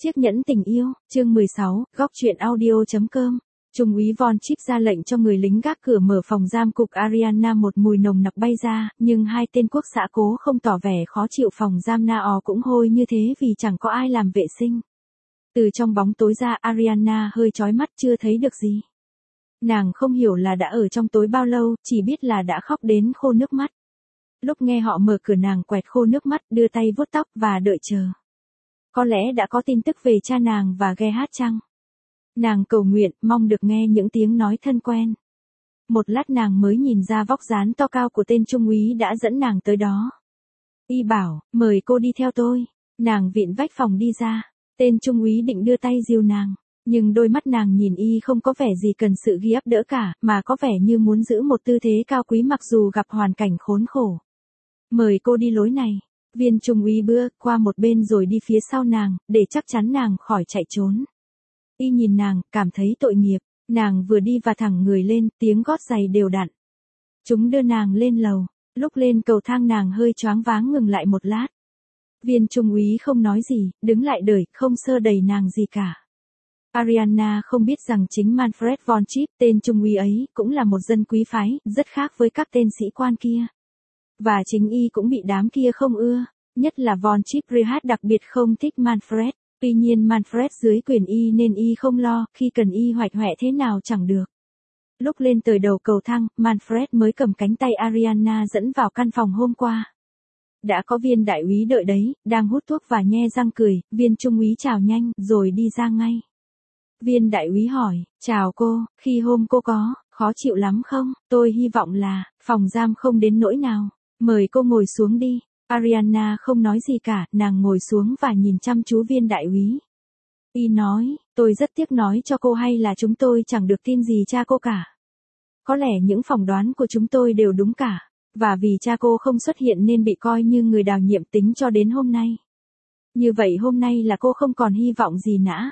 Chiếc nhẫn tình yêu, chương 16, góc truyện audio.com. Trung úy Von Chip ra lệnh cho người lính gác cửa mở phòng giam cục Ariana, một mùi nồng nặc bay ra, nhưng hai tên quốc xã cố không tỏ vẻ khó chịu. Phòng giam Nao cũng hôi như thế vì chẳng có ai làm vệ sinh. Từ trong bóng tối ra, Ariana hơi chói mắt, chưa thấy được gì. Nàng không hiểu là đã ở trong tối bao lâu, chỉ biết là đã khóc đến khô nước mắt. Lúc nghe họ mở cửa, nàng quẹt khô nước mắt, đưa tay vuốt tóc và đợi chờ. Có lẽ đã có tin tức về cha nàng và Gerhard chăng? Nàng cầu nguyện, mong được nghe những tiếng nói thân quen. Một lát nàng mới nhìn ra vóc dáng to cao của tên trung úy đã dẫn nàng tới đó. Y bảo, mời cô đi theo tôi. Nàng vịn vách phòng đi ra. Tên trung úy định đưa tay dìu nàng, nhưng đôi mắt nàng nhìn y không có vẻ gì cần sự ghi áp đỡ cả, mà có vẻ như muốn giữ một tư thế cao quý mặc dù gặp hoàn cảnh khốn khổ. Mời cô đi lối này. Viên trung úy bước qua một bên rồi đi phía sau nàng, để chắc chắn nàng khỏi chạy trốn. Y nhìn nàng, cảm thấy tội nghiệp. Nàng vừa đi và thẳng người lên, tiếng gót giày đều đặn. Chúng đưa nàng lên lầu. Lúc lên cầu thang nàng hơi choáng váng, ngừng lại một lát. Viên trung úy không nói gì, đứng lại đợi, không xơ đẩy nàng gì cả. Ariana không biết rằng chính Manfred Von Chip, tên trung úy ấy, cũng là một dân quý phái, rất khác với các tên sĩ quan kia. Và chính y cũng bị đám kia không ưa, nhất là Von Chip Gerhard đặc biệt không thích Manfred. Tuy nhiên Manfred dưới quyền y nên y không lo, khi cần y hoạch hoẹ thế nào chẳng được. Lúc lên tới đầu cầu thang, Manfred mới cầm cánh tay Ariana dẫn vào căn phòng hôm qua. Đã có viên đại úy đợi đấy, đang hút thuốc và nhe răng cười. Viên trung úy chào nhanh, rồi đi ra ngay. Viên đại úy hỏi, chào cô, khi hôm cô có khó chịu lắm không? Tôi hy vọng là phòng giam không đến nỗi nào. Mời cô ngồi xuống đi. Ariana không nói gì cả, nàng ngồi xuống và nhìn chăm chú viên đại úy. Y nói, tôi rất tiếc nói cho cô hay là chúng tôi chẳng được tin gì cha cô cả. Có lẽ những phỏng đoán của chúng tôi đều đúng cả, và vì cha cô không xuất hiện nên bị coi như người đào nhiệm tính cho đến hôm nay. Như vậy hôm nay là cô không còn hy vọng gì nữa.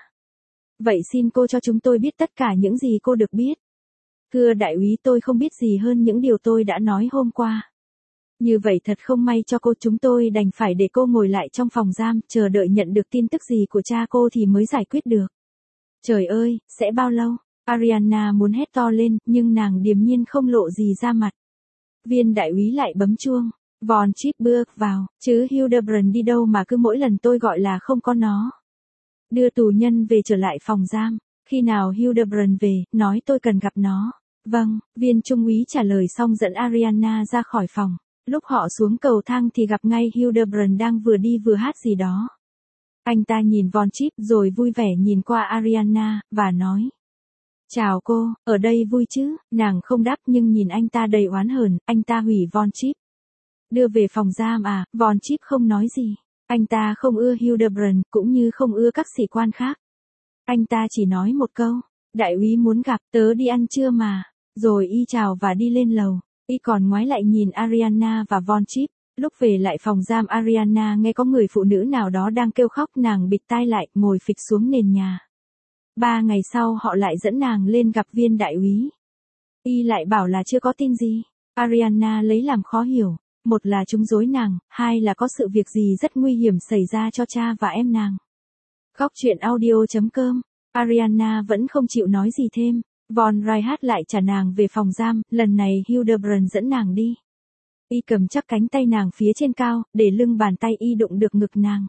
Vậy xin cô cho chúng tôi biết tất cả những gì cô được biết. Thưa đại úy, tôi không biết gì hơn những điều tôi đã nói hôm qua. Như vậy thật không may cho cô, chúng tôi đành phải để cô ngồi lại trong phòng giam, chờ đợi nhận được tin tức gì của cha cô thì mới giải quyết được. Trời ơi, sẽ bao lâu? Ariana muốn hét to lên, nhưng nàng điềm nhiên không lộ gì ra mặt. Viên đại úy lại bấm chuông. Von Chip bước vào, chứ Hildebrand đi đâu mà cứ mỗi lần tôi gọi là không có nó. Đưa tù nhân về trở lại phòng giam. Khi nào Hildebrand về, nói tôi cần gặp nó. Vâng, viên trung úy trả lời xong dẫn Ariana ra khỏi phòng. Lúc họ xuống cầu thang thì gặp ngay Hildebrand đang vừa đi vừa hát gì đó. Anh ta nhìn Von Chip rồi vui vẻ nhìn qua Ariana, và nói. Chào cô, ở đây vui chứ? Nàng không đáp nhưng nhìn anh ta đầy oán hờn. Anh ta hủy Von Chip. Đưa về phòng giam à? Von Chip không nói gì. Anh ta không ưa Hildebrand, cũng như không ưa các sĩ quan khác. Anh ta chỉ nói một câu. Đại úy muốn gặp, tớ đi ăn trưa mà. Rồi y chào và đi lên lầu. Y còn ngoái lại nhìn Ariana và Von Chip. Lúc về lại phòng giam, Ariana nghe có người phụ nữ nào đó đang kêu khóc, nàng bịt tai lại, ngồi phịch xuống nền nhà. 3 ngày sau họ lại dẫn nàng lên gặp viên đại úy. Y lại bảo là chưa có tin gì. Ariana lấy làm khó hiểu. Một là chúng dối nàng, hai là có sự việc gì rất nguy hiểm xảy ra cho cha và em nàng. Góc truyện audio.com. Ariana vẫn không chịu nói gì thêm. Von Gerhard lại trả nàng về phòng giam, lần này Hildebrand dẫn nàng đi. Y cầm chắc cánh tay nàng phía trên cao, để lưng bàn tay y đụng được ngực nàng.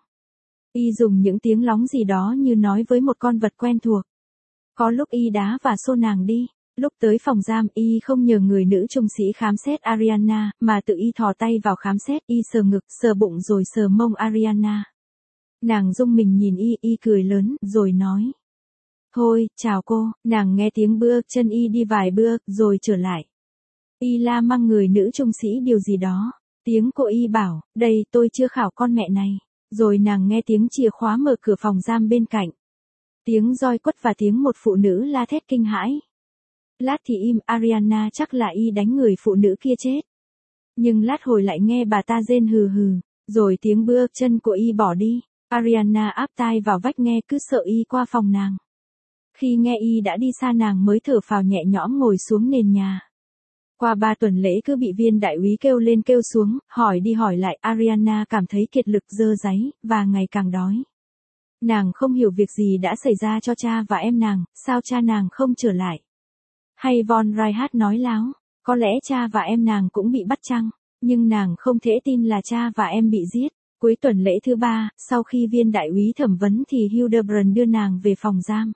Y dùng những tiếng lóng gì đó như nói với một con vật quen thuộc. Có lúc y đá và xô nàng đi. Lúc tới phòng giam, y không nhờ người nữ trung sĩ khám xét Ariana, mà tự y thò tay vào khám xét. Y sờ ngực, sờ bụng rồi sờ mông Ariana. Nàng rung mình nhìn y cười lớn, rồi nói. Thôi, chào cô. Nàng nghe tiếng bước chân y đi vài bước, rồi trở lại. Y la măng người nữ trung sĩ điều gì đó. Tiếng cô y bảo, đây tôi chưa khảo con mẹ này. Rồi nàng nghe tiếng chìa khóa mở cửa phòng giam bên cạnh. Tiếng roi quất và tiếng một phụ nữ la thét kinh hãi. Lát thì im, Ariana chắc là y đánh người phụ nữ kia chết. Nhưng lát hồi lại nghe bà ta rên hừ hừ. Rồi tiếng bước chân của y bỏ đi. Ariana áp tai vào vách nghe, cứ sợ y qua phòng nàng. Khi nghe y đã đi xa, nàng mới thở phào nhẹ nhõm ngồi xuống nền nhà. Qua 3 tuần lễ cứ bị viên đại úy kêu lên kêu xuống, hỏi đi hỏi lại, Ariana cảm thấy kiệt lực, dơ dáy, và ngày càng đói. Nàng không hiểu việc gì đã xảy ra cho cha và em nàng, sao cha nàng không trở lại. Hay von Reinhardt nói láo, có lẽ cha và em nàng cũng bị bắt chăng, nhưng nàng không thể tin là cha và em bị giết. Cuối tuần lễ thứ 3, sau khi viên đại úy thẩm vấn thì Hildebrand đưa nàng về phòng giam.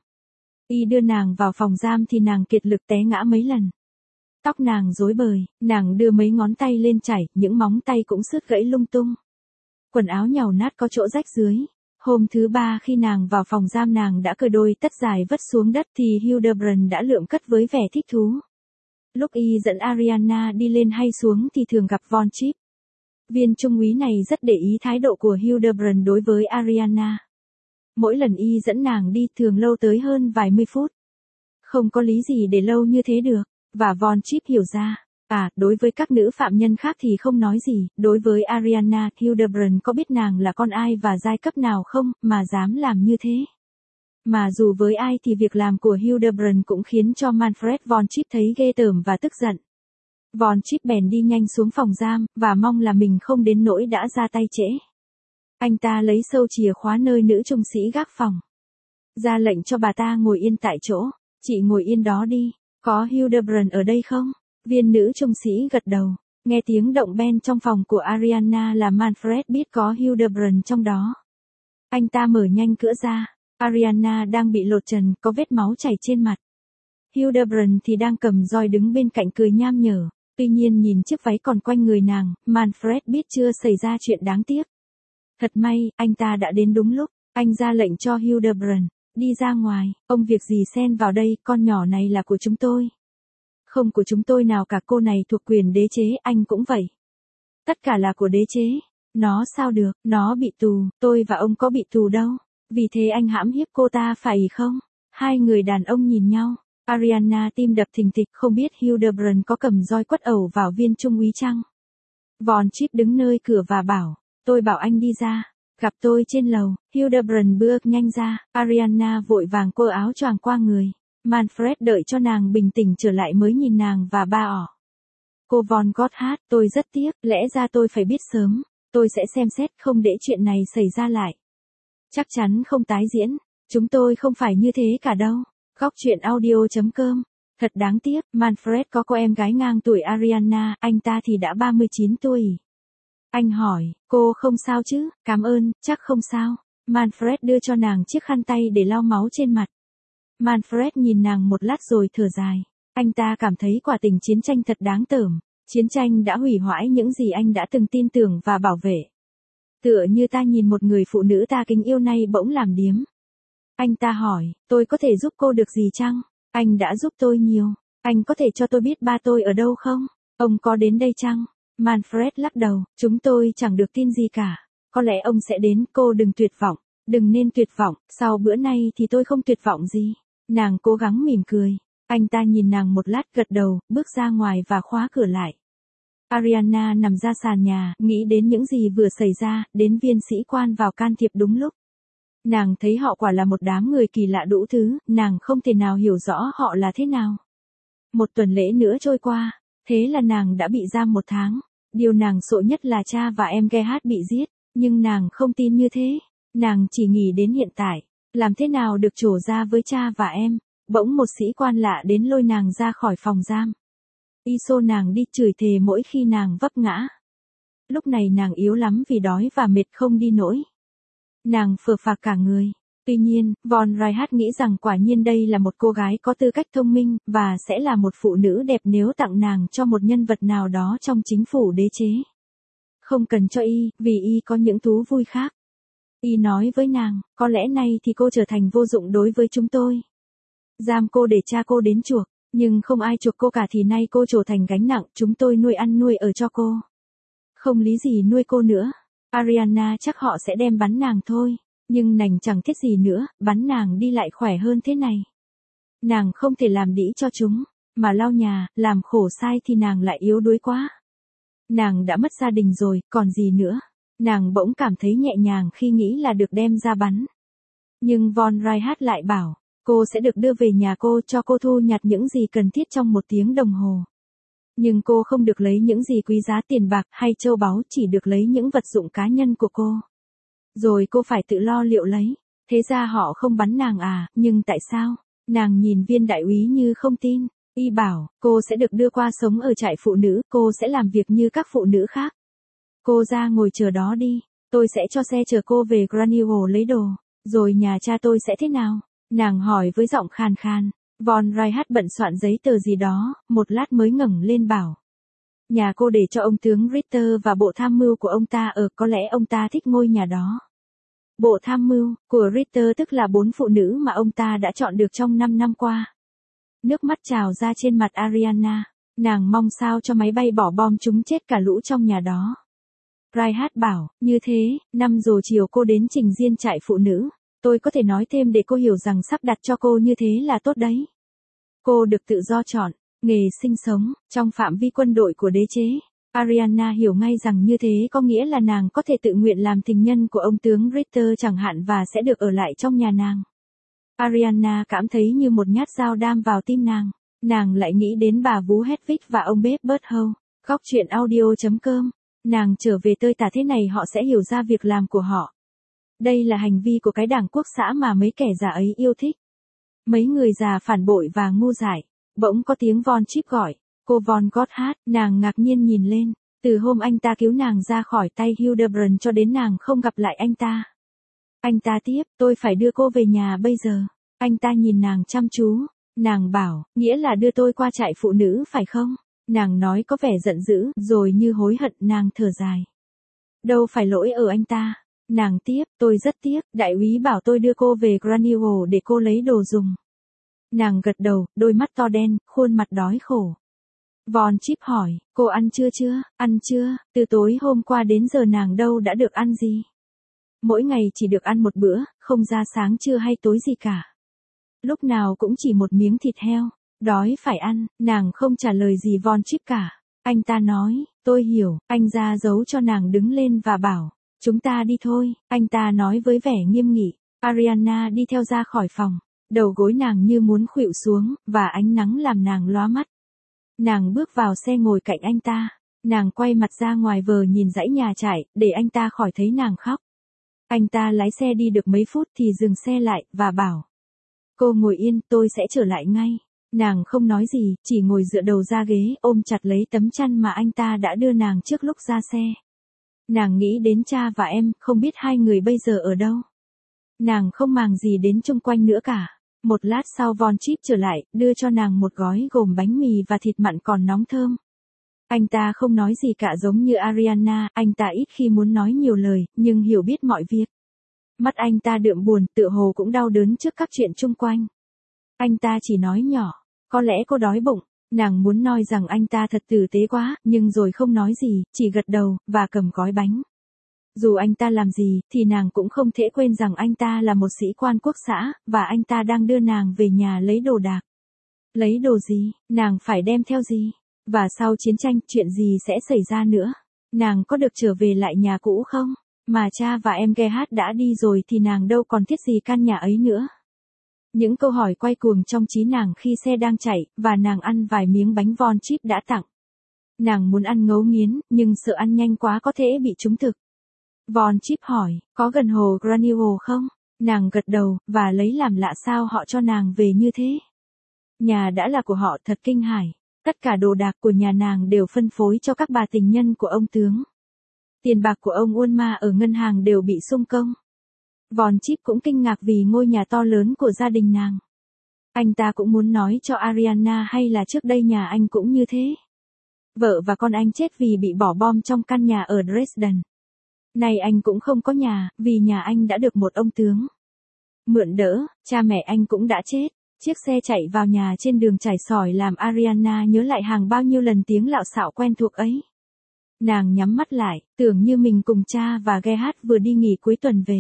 Y đưa nàng vào phòng giam thì nàng kiệt lực té ngã mấy lần. Tóc nàng rối bời, nàng đưa mấy ngón tay lên chảy, những móng tay cũng sứt gãy lung tung. Quần áo nhàu nát có chỗ rách dưới. Hôm thứ 3 khi nàng vào phòng giam nàng đã cởi đôi tất dài vất xuống đất thì Hildebrand đã lượm cất với vẻ thích thú. Lúc y dẫn Arianna đi lên hay xuống thì thường gặp von Tripp. Viên trung úy này rất để ý thái độ của Hildebrand đối với Arianna. Mỗi lần y dẫn nàng đi thường lâu tới hơn vài mươi phút. Không có lý gì để lâu như thế được, và von Tripp hiểu ra. Đối với các nữ phạm nhân khác thì không nói gì, đối với Arianna, Hildebrand có biết nàng là con ai và giai cấp nào không, mà dám làm như thế. Mà dù với ai thì việc làm của Hildebrand cũng khiến cho Manfred von Tripp thấy ghê tởm và tức giận. Von Tripp bèn đi nhanh xuống phòng giam, và mong là mình không đến nỗi đã ra tay trễ. Anh ta lấy sâu chìa khóa nơi nữ trung sĩ gác phòng. Ra lệnh cho bà ta ngồi yên tại chỗ, chị ngồi yên đó đi, có Hildebrand ở đây không? Viên nữ trung sĩ gật đầu, nghe tiếng động ben trong phòng của Arianna là Manfred biết có Hildebrand trong đó. Anh ta mở nhanh cửa ra, Arianna đang bị lột trần, có vết máu chảy trên mặt. Hildebrand thì đang cầm roi đứng bên cạnh cười nham nhở, tuy nhiên nhìn chiếc váy còn quanh người nàng, Manfred biết chưa xảy ra chuyện đáng tiếc. Thật may, anh ta đã đến đúng lúc, anh ra lệnh cho Hildebrand, đi ra ngoài, ông việc gì xen vào đây, con nhỏ này là của chúng tôi. Không của chúng tôi nào cả, cô này thuộc quyền đế chế, anh cũng vậy. Tất cả là của đế chế. Nó sao được, nó bị tù, tôi và ông có bị tù đâu. Vì thế anh hãm hiếp cô ta phải không? Hai người đàn ông nhìn nhau. Arianna tim đập thình thịch, không biết Hildebrand có cầm roi quất ẩu vào viên trung úy chăng? Von Tripp đứng nơi cửa và bảo, tôi bảo anh đi ra. Gặp tôi trên lầu. Hildebrand bước nhanh ra, Arianna vội vàng quơ áo choàng qua người. Manfred đợi cho nàng bình tĩnh trở lại mới nhìn nàng và ba ỏ. Cô von Gotthard, tôi rất tiếc, lẽ ra tôi phải biết sớm. Tôi sẽ xem xét không để chuyện này xảy ra lại. Chắc chắn không tái diễn. Chúng tôi không phải như thế cả đâu. Góc truyện audio.com. Thật đáng tiếc, Manfred có cô em gái ngang tuổi Arianna, anh ta thì đã 39 tuổi. Anh hỏi, cô không sao chứ? Cảm ơn, chắc không sao. Manfred đưa cho nàng chiếc khăn tay để lau máu trên mặt. Manfred nhìn nàng một lát rồi thở dài. Anh ta cảm thấy quả tình chiến tranh thật đáng tởm. Chiến tranh đã hủy hoại những gì anh đã từng tin tưởng và bảo vệ. Tựa như ta nhìn một người phụ nữ ta kính yêu nay bỗng làm điếm. Anh ta hỏi, tôi có thể giúp cô được gì chăng? Anh đã giúp tôi nhiều. Anh có thể cho tôi biết ba tôi ở đâu không? Ông có đến đây chăng? Manfred lắc đầu, chúng tôi chẳng được tin gì cả. Có lẽ ông sẽ đến, cô đừng tuyệt vọng. Đừng nên tuyệt vọng, sau bữa nay thì tôi không tuyệt vọng gì. Nàng cố gắng mỉm cười. Anh ta nhìn nàng một lát gật đầu, bước ra ngoài và khóa cửa lại. Arianna nằm ra sàn nhà, nghĩ đến những gì vừa xảy ra, đến viên sĩ quan vào can thiệp đúng lúc. Nàng thấy họ quả là một đám người kỳ lạ đủ thứ, nàng không thể nào hiểu rõ họ là thế nào. Một tuần lễ nữa trôi qua, thế là nàng đã bị giam 1 tháng. Điều nàng sợ nhất là cha và em Gerhard bị giết, nhưng nàng không tin như thế. Nàng chỉ nghĩ đến hiện tại, làm thế nào được trổ ra với cha và em. Bỗng một sĩ quan lạ đến lôi nàng ra khỏi phòng giam. Y xô nàng đi chửi thề mỗi khi nàng vấp ngã. Lúc này nàng yếu lắm vì đói và mệt không đi nổi. Nàng phờ phạc cả người. Tuy nhiên, von Reinhardt nghĩ rằng quả nhiên đây là một cô gái có tư cách thông minh, và sẽ là một phụ nữ đẹp nếu tặng nàng cho một nhân vật nào đó trong chính phủ đế chế. Không cần cho y, vì y có những thú vui khác. Y nói với nàng, có lẽ nay thì cô trở thành vô dụng đối với chúng tôi. Giam cô để cha cô đến chuộc, nhưng không ai chuộc cô cả thì nay cô trở thành gánh nặng, chúng tôi nuôi ăn nuôi ở cho cô. Không lý gì nuôi cô nữa. Arianna chắc họ sẽ đem bắn nàng thôi, nhưng nàng chẳng thiết gì nữa, bắn nàng đi lại khỏe hơn thế này. Nàng không thể làm đĩ cho chúng, mà lau nhà, làm khổ sai thì nàng lại yếu đuối quá. Nàng đã mất gia đình rồi, còn gì nữa. Nàng bỗng cảm thấy nhẹ nhàng khi nghĩ là được đem ra bắn. Nhưng von Reinhardt lại bảo, cô sẽ được đưa về nhà cô cho cô thu nhặt những gì cần thiết trong 1 tiếng đồng hồ. Nhưng cô không được lấy những gì quý giá tiền bạc hay châu báu, chỉ được lấy những vật dụng cá nhân của cô. Rồi cô phải tự lo liệu lấy. Thế ra họ không bắn nàng à, nhưng tại sao? Nàng nhìn viên đại úy như không tin. Y bảo, cô sẽ được đưa qua sống ở trại phụ nữ, cô sẽ làm việc như các phụ nữ khác. Cô ra ngồi chờ đó đi, tôi sẽ cho xe chở cô về Granuel lấy đồ. Rồi nhà cha tôi sẽ thế nào? Nàng hỏi với giọng khàn khàn. Von Reichardt bận soạn giấy tờ gì đó, một lát mới ngẩng lên bảo. Nhà cô để cho ông tướng Ritter và bộ tham mưu của ông ta ở, có lẽ ông ta thích ngôi nhà đó. Bộ tham mưu của Ritter tức là 4 phụ nữ mà ông ta đã chọn được trong 5 năm qua. Nước mắt trào ra trên mặt Ariana. Nàng mong sao cho máy bay bỏ bom chúng chết cả lũ trong nhà đó. Reichardt bảo, như thế, 5 giờ chiều cô đến trình diện trại phụ nữ. Tôi có thể nói thêm để cô hiểu rằng sắp đặt cho cô như thế là tốt đấy. Cô được tự do chọn, nghề sinh sống, trong phạm vi quân đội của đế chế. Ariana hiểu ngay rằng như thế có nghĩa là nàng có thể tự nguyện làm tình nhân của ông tướng Ritter chẳng hạn và sẽ được ở lại trong nhà nàng. Ariana cảm thấy như một nhát dao đam vào tim nàng. Nàng lại nghĩ đến bà vú Hedwig và ông bếp Berthold. Góc chuyện audio.com. Nàng trở về tơi tả thế này họ sẽ hiểu ra việc làm của họ. Đây là hành vi của cái đảng quốc xã mà mấy kẻ già ấy yêu thích. Mấy người già phản bội và ngu dại. Bỗng có tiếng Von Chip gọi. Cô Von Gotthard, nàng ngạc nhiên nhìn lên. Từ hôm anh ta cứu nàng ra khỏi tay Hildebrand cho đến nàng không gặp lại anh ta. Anh ta tiếp, tôi phải đưa cô về nhà bây giờ. Anh ta nhìn nàng chăm chú. Nàng bảo, nghĩa là đưa tôi qua trại phụ nữ phải không? Nàng nói có vẻ giận dữ, rồi như hối hận nàng thở dài. Đâu phải lỗi ở anh ta. Nàng tiếp, tôi rất tiếc, đại úy bảo tôi đưa cô về Granuel để cô lấy đồ dùng. Nàng gật đầu, đôi mắt to đen, khuôn mặt đói khổ. Von Chip hỏi, cô ăn chưa? Ăn chưa, từ tối hôm qua đến giờ nàng đâu đã được ăn gì. Mỗi ngày chỉ được ăn một bữa, không ra sáng trưa hay tối gì cả. Lúc nào cũng chỉ một miếng thịt heo, đói phải ăn, nàng không trả lời gì Von Chip cả. Anh ta nói, tôi hiểu, anh ra dấu cho nàng đứng lên và bảo, chúng ta đi thôi, anh ta nói với vẻ nghiêm nghị. Ariana đi theo ra khỏi phòng, đầu gối nàng như muốn khuỵu xuống, và ánh nắng làm nàng lóa mắt. Nàng bước vào xe ngồi cạnh anh ta, nàng quay mặt ra ngoài vờ nhìn dãy nhà trại, để anh ta khỏi thấy nàng khóc. Anh ta lái xe đi được mấy phút thì dừng xe lại, và bảo. Cô ngồi yên, tôi sẽ trở lại ngay. Nàng không nói gì, chỉ ngồi dựa đầu ra ghế, ôm chặt lấy tấm chăn mà anh ta đã đưa nàng trước lúc ra xe. Nàng nghĩ đến cha và em, không biết hai người bây giờ ở đâu. Nàng không màng gì đến chung quanh nữa cả. Một lát sau Von Chip trở lại, đưa cho nàng một gói gồm bánh mì và thịt mặn còn nóng thơm. Anh ta không nói gì cả giống như Ariana, anh ta ít khi muốn nói nhiều lời, nhưng hiểu biết mọi việc. Mắt anh ta đượm buồn, tựa hồ cũng đau đớn trước các chuyện chung quanh. Anh ta chỉ nói nhỏ, có lẽ cô đói bụng. Nàng muốn nói rằng anh ta thật tử tế quá, nhưng rồi không nói gì, chỉ gật đầu, và cầm gói bánh. Dù anh ta làm gì, thì nàng cũng không thể quên rằng anh ta là một sĩ quan quốc xã, và anh ta đang đưa nàng về nhà lấy đồ đạc. Lấy đồ gì, nàng phải đem theo gì? Và sau chiến tranh, chuyện gì sẽ xảy ra nữa? Nàng có được trở về lại nhà cũ không? Mà cha và em Gerhard đã đi rồi thì nàng đâu còn thiết gì căn nhà ấy nữa. Những câu hỏi quay cuồng trong trí nàng khi xe đang chạy, và nàng ăn vài miếng bánh Von Chip đã tặng. Nàng muốn ăn ngấu nghiến, nhưng sợ ăn nhanh quá có thể bị trúng thực. Von Chip hỏi, có gần hồ Granuel không? Nàng gật đầu, và lấy làm lạ sao họ cho nàng về như thế. Nhà đã là của họ, thật kinh hãi. Tất cả đồ đạc của nhà nàng đều phân phối cho các bà tình nhân của ông tướng. Tiền bạc của ông Ulma ở ngân hàng đều bị xung công. Von Chip cũng kinh ngạc vì ngôi nhà to lớn của gia đình nàng. Anh ta cũng muốn nói cho Ariana hay là trước đây nhà anh cũng như thế. Vợ và con anh chết vì bị bỏ bom trong căn nhà ở Dresden. Này anh cũng không có nhà, vì nhà anh đã được một ông tướng mượn đỡ, cha mẹ anh cũng đã chết. Chiếc xe chạy vào nhà trên đường trải sỏi làm Ariana nhớ lại hàng bao nhiêu lần tiếng lạo xạo quen thuộc ấy. Nàng nhắm mắt lại, tưởng như mình cùng cha và Gerhard vừa đi nghỉ cuối tuần về.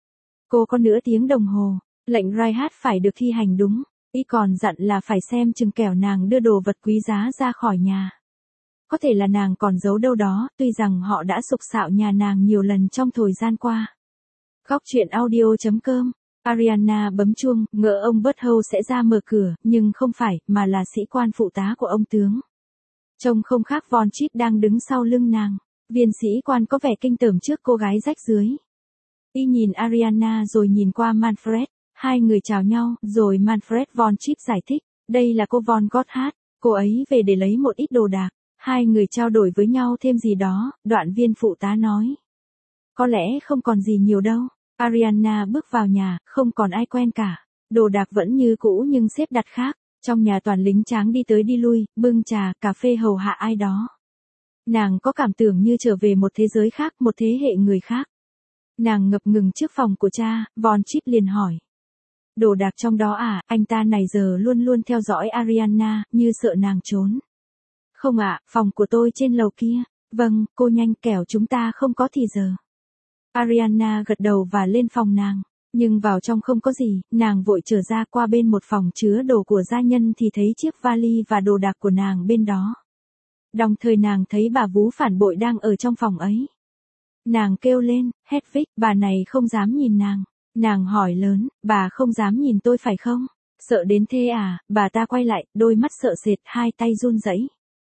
Cô có nửa tiếng đồng hồ, lệnh Reichardt phải được thi hành đúng. Y còn dặn là phải xem chừng kẻo nàng đưa đồ vật quý giá ra khỏi nhà. Có thể là nàng còn giấu đâu đó, tuy rằng họ đã sục sạo nhà nàng nhiều lần trong thời gian qua. Góc chuyện audio.com. Ariana bấm chuông, ngỡ ông Berthold sẽ ra mở cửa, nhưng không phải, mà là sĩ quan phụ tá của ông tướng. Trông không khác Von Chip đang đứng sau lưng nàng. Viên sĩ quan có vẻ kinh tởm trước cô gái rách rưới. Y nhìn Ariana rồi nhìn qua Manfred, hai người chào nhau, rồi Manfred von Chip giải thích, đây là cô von Gotthard, cô ấy về để lấy một ít đồ đạc. Hai người trao đổi với nhau thêm gì đó, đoạn viên phụ tá nói. Có lẽ không còn gì nhiều đâu. Ariana bước vào nhà, không còn ai quen cả. Đồ đạc vẫn như cũ nhưng xếp đặt khác. Trong nhà toàn lính tráng đi tới đi lui, bưng trà, cà phê hầu hạ ai đó. Nàng có cảm tưởng như trở về một thế giới khác, một thế hệ người khác. Nàng ngập ngừng trước phòng của cha, Von Chip liền hỏi. Đồ đạc trong đó à, anh ta này giờ luôn luôn theo dõi Ariana, như sợ nàng trốn. Không ạ, phòng của tôi trên lầu kia. Vâng, cô nhanh kẻo chúng ta không có thì giờ. Ariana gật đầu và lên phòng nàng. Nhưng vào trong không có gì, nàng vội trở ra qua bên một phòng chứa đồ của gia nhân thì thấy chiếc vali và đồ đạc của nàng bên đó. Đồng thời nàng thấy bà vú phản bội đang ở trong phòng ấy. Nàng kêu lên, Hedwig, bà này không dám nhìn nàng. Nàng hỏi lớn, bà không dám nhìn tôi phải không? Sợ đến thế à? Bà ta quay lại, đôi mắt sợ sệt, hai tay run rẩy.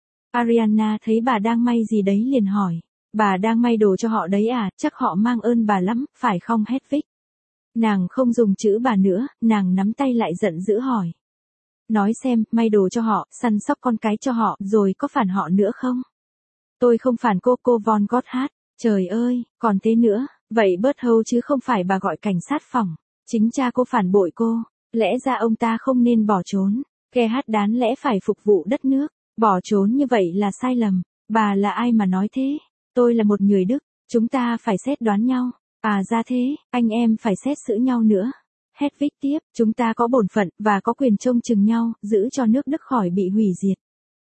Ariana thấy bà đang may gì đấy liền hỏi. Bà đang may đồ cho họ đấy à, chắc họ mang ơn bà lắm, phải không Hedwig? Nàng không dùng chữ bà nữa, nàng nắm tay lại giận dữ hỏi. Nói xem, may đồ cho họ, săn sóc con cái cho họ, rồi có phản họ nữa không? Tôi không phản cô von Gotthard. Trời ơi, còn thế nữa, vậy bớt hâu chứ không phải bà gọi cảnh sát phòng. Chính cha cô phản bội cô, lẽ ra ông ta không nên bỏ trốn. Kẻ hát đáng lẽ phải phục vụ đất nước, bỏ trốn như vậy là sai lầm. Bà là ai mà nói thế? Tôi là một người Đức, chúng ta phải xét đoán nhau. À ra thế, anh em phải xét xử nhau nữa. Hedwig tiếp, chúng ta có bổn phận và có quyền trông chừng nhau, giữ cho nước Đức khỏi bị hủy diệt.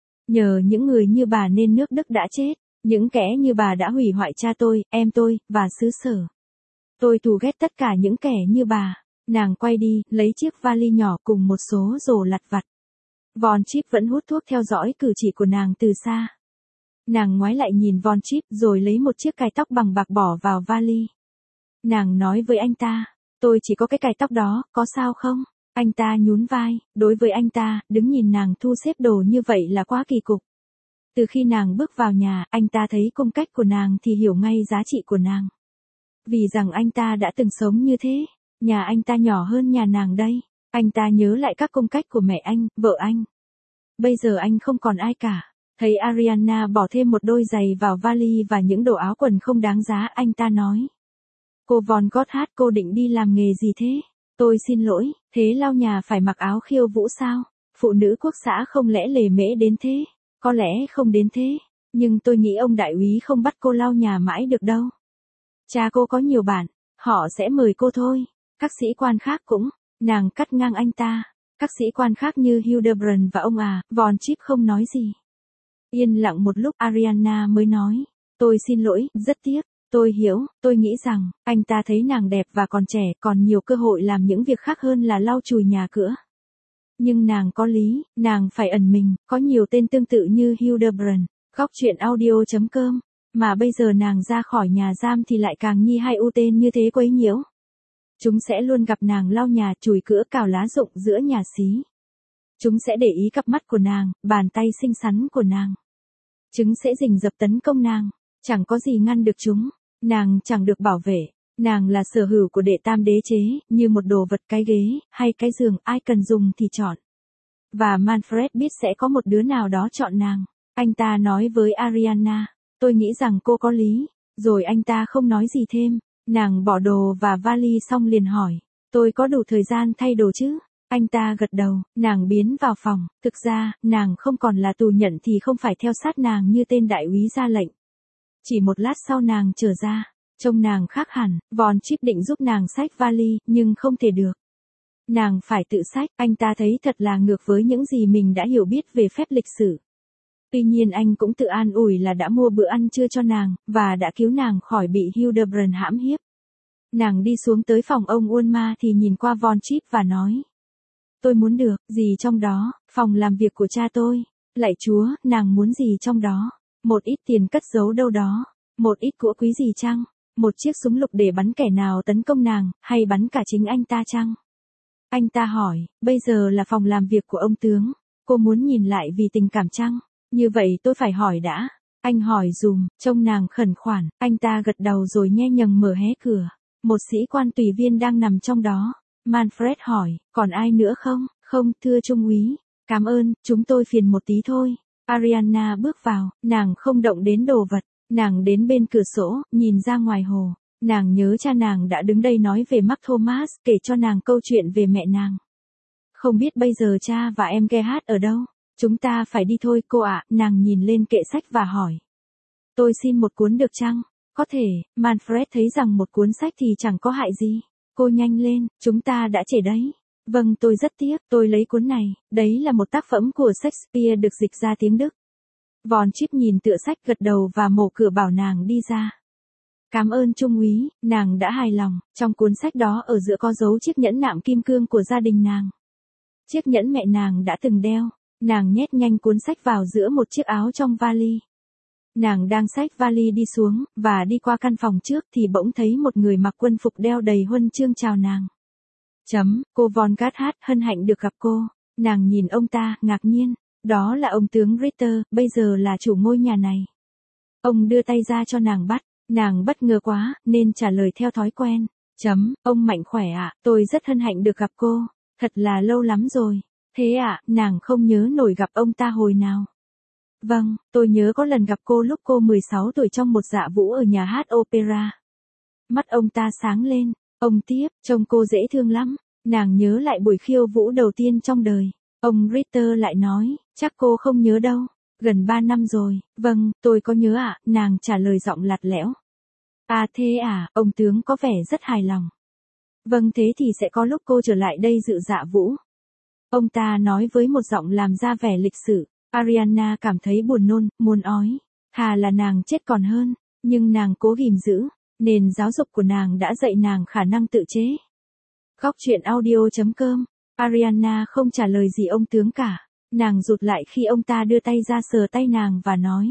Nhờ những người như bà nên nước Đức đã chết. Những kẻ như bà đã hủy hoại cha tôi, em tôi, và xứ sở. Tôi thù ghét tất cả những kẻ như bà. Nàng quay đi, lấy chiếc vali nhỏ cùng một số đồ lặt vặt. Von Chip vẫn hút thuốc theo dõi cử chỉ của nàng từ xa. Nàng ngoái lại nhìn Von Chip rồi lấy một chiếc cài tóc bằng bạc bỏ vào vali. Nàng nói với anh ta, tôi chỉ có cái cài tóc đó, có sao không? Anh ta nhún vai, đối với anh ta, đứng nhìn nàng thu xếp đồ như vậy là quá kỳ cục. Từ khi nàng bước vào nhà, anh ta thấy cung cách của nàng thì hiểu ngay giá trị của nàng. Vì rằng anh ta đã từng sống như thế, nhà anh ta nhỏ hơn nhà nàng đây. Anh ta nhớ lại các cung cách của mẹ anh, vợ anh. Bây giờ anh không còn ai cả. Thấy Ariana bỏ thêm một đôi giày vào vali và những đồ áo quần không đáng giá, anh ta nói. Cô von Gotthard, cô định đi làm nghề gì thế? Tôi xin lỗi, thế lau nhà phải mặc áo khiêu vũ sao? Phụ nữ quốc xã không lẽ lề mễ đến thế? Có lẽ không đến thế, nhưng tôi nghĩ ông đại úy không bắt cô lau nhà mãi được đâu. Cha cô có nhiều bạn, họ sẽ mời cô thôi. Các sĩ quan khác cũng, nàng cắt ngang anh ta. Các sĩ quan khác như Hildebrand và ông Von Chip không nói gì. Yên lặng một lúc Ariana mới nói, tôi xin lỗi, rất tiếc. Tôi hiểu, tôi nghĩ rằng, anh ta thấy nàng đẹp và còn trẻ, còn nhiều cơ hội làm những việc khác hơn là lau chùi nhà cửa. Nhưng nàng có lý, nàng phải ẩn mình, có nhiều tên tương tự như Hildebrand, góc chuyện audio.com, mà bây giờ nàng ra khỏi nhà giam thì lại càng nhi hay u tên như thế quấy nhiễu. Chúng sẽ luôn gặp nàng lau nhà, chùi cửa, cào lá rụng giữa nhà xí. Chúng sẽ để ý cặp mắt của nàng, bàn tay xinh xắn của nàng. Chúng sẽ rình rập tấn công nàng, chẳng có gì ngăn được chúng, nàng chẳng được bảo vệ. Nàng là sở hữu của đệ tam đế chế, như một đồ vật, cái ghế, hay cái giường, ai cần dùng thì chọn. Và Manfred biết sẽ có một đứa nào đó chọn nàng. Anh ta nói với Ariana, tôi nghĩ rằng cô có lý, rồi anh ta không nói gì thêm. Nàng bỏ đồ và vali xong liền hỏi, tôi có đủ thời gian thay đồ chứ? Anh ta gật đầu, nàng biến vào phòng, thực ra, nàng không còn là tù nhận thì không phải theo sát nàng như tên đại úy ra lệnh. Chỉ một lát sau nàng trở ra. Trông nàng khác hẳn, Von Chip định giúp nàng xách vali, nhưng không thể được. Nàng phải tự xách, anh ta thấy thật là ngược với những gì mình đã hiểu biết về phép lịch sử. Tuy nhiên anh cũng tự an ủi là đã mua bữa ăn trưa cho nàng, và đã cứu nàng khỏi bị Hildebrand hãm hiếp. Nàng đi xuống tới phòng ông Ulma thì nhìn qua Von Chip và nói. Tôi muốn được, gì trong đó, phòng làm việc của cha tôi. Lạy Chúa, nàng muốn gì trong đó? Một ít tiền cất giấu đâu đó, một ít của quý gì chăng? Một chiếc súng lục để bắn kẻ nào tấn công nàng, hay bắn cả chính anh ta chăng? Anh ta hỏi, bây giờ là phòng làm việc của ông tướng, cô muốn nhìn lại vì tình cảm chăng? Như vậy tôi phải hỏi đã. Anh hỏi dùm, trông nàng khẩn khoản, anh ta gật đầu rồi nhe nhầng mở hé cửa. Một sĩ quan tùy viên đang nằm trong đó. Manfred hỏi, còn ai nữa không? Không, thưa trung úy. Cảm ơn, chúng tôi phiền một tí thôi. Ariana bước vào, nàng không động đến đồ vật. Nàng đến bên cửa sổ, nhìn ra ngoài hồ. Nàng nhớ cha nàng đã đứng đây nói về Mark Thomas, kể cho nàng câu chuyện về mẹ nàng. Không biết bây giờ cha và em Gerhard ở đâu? Chúng ta phải đi thôi cô ạ. Nàng nhìn lên kệ sách và hỏi. Tôi xin một cuốn được chăng? Có thể, Manfred thấy rằng một cuốn sách thì chẳng có hại gì. Cô nhanh lên, chúng ta đã trễ đấy. Vâng, tôi rất tiếc, tôi lấy cuốn này. Đấy là một tác phẩm của Shakespeare được dịch ra tiếng Đức. Von Chip nhìn tựa sách gật đầu và mở cửa bảo nàng đi ra. Cảm ơn trung úy, nàng đã hài lòng. Trong cuốn sách đó ở giữa có dấu chiếc nhẫn nạm kim cương của gia đình nàng. Chiếc nhẫn mẹ nàng đã từng đeo. Nàng nhét nhanh cuốn sách vào giữa một chiếc áo trong vali. Nàng đang xách vali đi xuống, và đi qua căn phòng trước thì bỗng thấy một người mặc quân phục đeo đầy huân chương chào nàng. Cô Von Gerhard, hân hạnh được gặp cô. Nàng nhìn ông ta, ngạc nhiên. Đó là ông tướng Ritter, bây giờ là chủ ngôi nhà này. Ông đưa tay ra cho nàng bắt. Nàng bất ngờ quá, nên trả lời theo thói quen. Ông mạnh khỏe ạ, tôi rất hân hạnh được gặp cô. Thật là lâu lắm rồi. Thế ạ, nàng không nhớ nổi gặp ông ta hồi nào. Vâng, tôi nhớ có lần gặp cô lúc cô 16 tuổi trong một dạ vũ ở nhà hát opera. Mắt ông ta sáng lên. Ông tiếp, trông cô dễ thương lắm. Nàng nhớ lại buổi khiêu vũ đầu tiên trong đời. Ông Ritter lại nói, chắc cô không nhớ đâu. Gần 3 năm rồi. Vâng, tôi có nhớ ạ, nàng trả lời giọng lạt lẽo. À thế à, ông tướng có vẻ rất hài lòng. Vâng, thế thì sẽ có lúc cô trở lại đây dự dạ vũ. Ông ta nói với một giọng làm ra vẻ lịch sự. Ariana cảm thấy buồn nôn, muốn ói. Thà là nàng chết còn hơn. Nhưng nàng cố ghìm giữ. Nền giáo dục của nàng đã dạy nàng khả năng tự chế. Góc truyện audio.com. Ariana không trả lời gì ông tướng cả. Nàng rụt lại khi ông ta đưa tay ra sờ tay nàng và nói.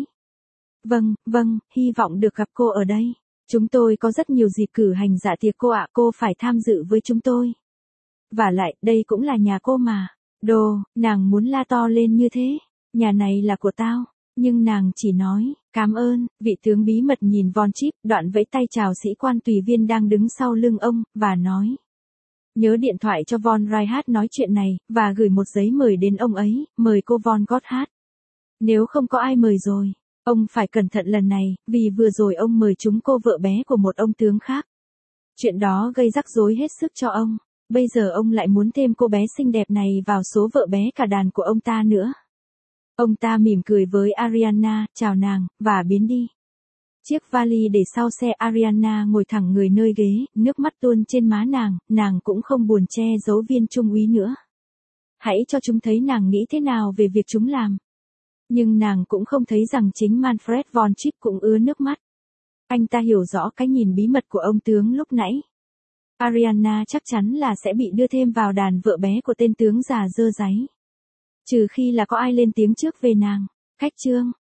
Vâng, hy vọng được gặp cô ở đây. Chúng tôi có rất nhiều dịp cử hành dạ tiệc cô ạ, cô phải tham dự với chúng tôi. Và lại, đây cũng là nhà cô mà. Nàng muốn la to lên như thế. Nhà này là của tao. Nhưng nàng chỉ nói, cảm ơn. Vị tướng bí mật nhìn Von Chip, đoạn vẫy tay chào sĩ quan tùy viên đang đứng sau lưng ông, và nói. Nhớ điện thoại cho Von Reinhardt nói chuyện này, và gửi một giấy mời đến ông ấy, mời cô Von Gotthard. Nếu không có ai mời rồi, ông phải cẩn thận lần này, vì vừa rồi ông mời chúng cô vợ bé của một ông tướng khác. Chuyện đó gây rắc rối hết sức cho ông. Bây giờ ông lại muốn thêm cô bé xinh đẹp này vào số vợ bé cả đàn của ông ta nữa. Ông ta mỉm cười với Ariana, chào nàng, và biến đi. Chiếc vali để sau xe. Ariana ngồi thẳng người nơi ghế, nước mắt tuôn trên má nàng cũng không buồn che giấu viên trung úy nữa. Hãy cho chúng thấy nàng nghĩ thế nào về việc chúng làm. Nhưng nàng cũng không thấy rằng chính Manfred Von Chip cũng ứa nước mắt. Anh ta hiểu rõ cái nhìn bí mật của ông tướng lúc nãy. Ariana chắc chắn là sẽ bị đưa thêm vào đàn vợ bé của tên tướng già dơ dáy. Trừ khi là có ai lên tiếng trước về nàng. Khách chương.